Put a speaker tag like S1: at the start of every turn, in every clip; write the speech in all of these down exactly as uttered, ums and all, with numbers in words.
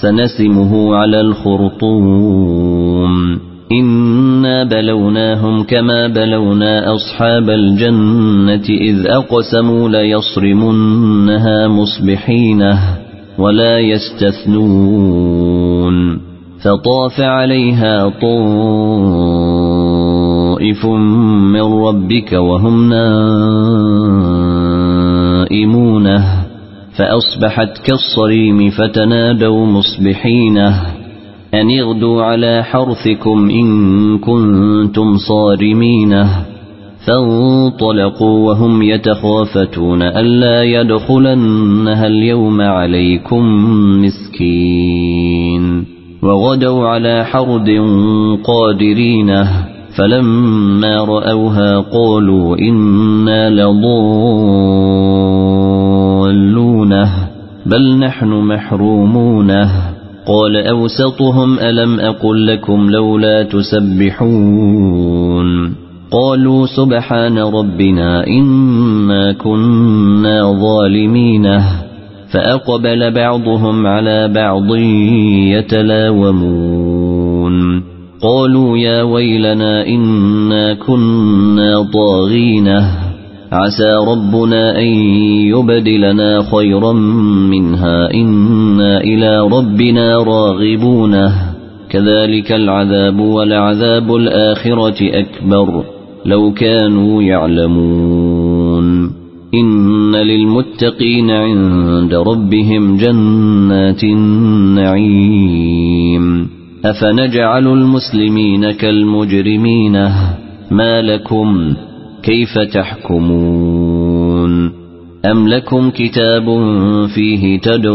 S1: سنسمه على الخرطوم إنا بلوناهم كما بلونا أصحاب الجنة إذ أقسموا ليصرمنها مصبحين ولا يستثنون فطاف عليها طائف من ربك وهم نائمون فأصبحت كالصريم فتنادوا مصبحين أن اغدوا على حرثكم إن كنتم صارمين فانطلقوا وهم يتخافتون ألا يدخلنها اليوم عليكم مسكين وغدوا على حرد قادرين فلما رأوها قالوا إنا لضالون بل نحن محرومون قال أوسطهم ألم أقل لكم لولا تسبحون قالوا سبحان ربنا إنا كنا ظالمين فأقبل بعضهم على بعض يتلاومون قالوا يا ويلنا إنا كنا طاغين عسى ربنا أن يبدلنا خيرا منها إنا إلى ربنا راغبون كذلك العذاب ولعذاب الآخرة أكبر لو كانوا يعلمون إن للمتقين عند ربهم جنات النعيم أفنجعل المسلمين كالمجرمين ما لكم كيف تحكمون أم لكم كتاب فيه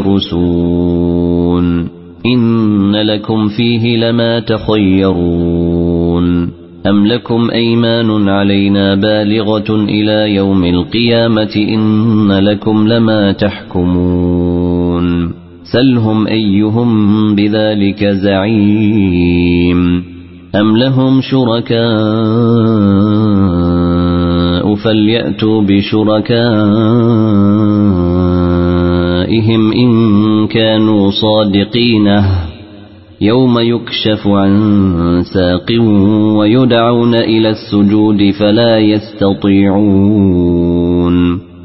S1: تدرسون إن لكم فيه لما تخيرون أم لكم أيمان علينا بالغة إلى يوم القيامة إن لكم لما تحكمون سلهم أيهم بذلك زعيم أم لهم شركاء فليأتوا بشركائهم إن كانوا صادقين يوم يكشف عن ساق ويدعون إلى السجود فلا يستطيعون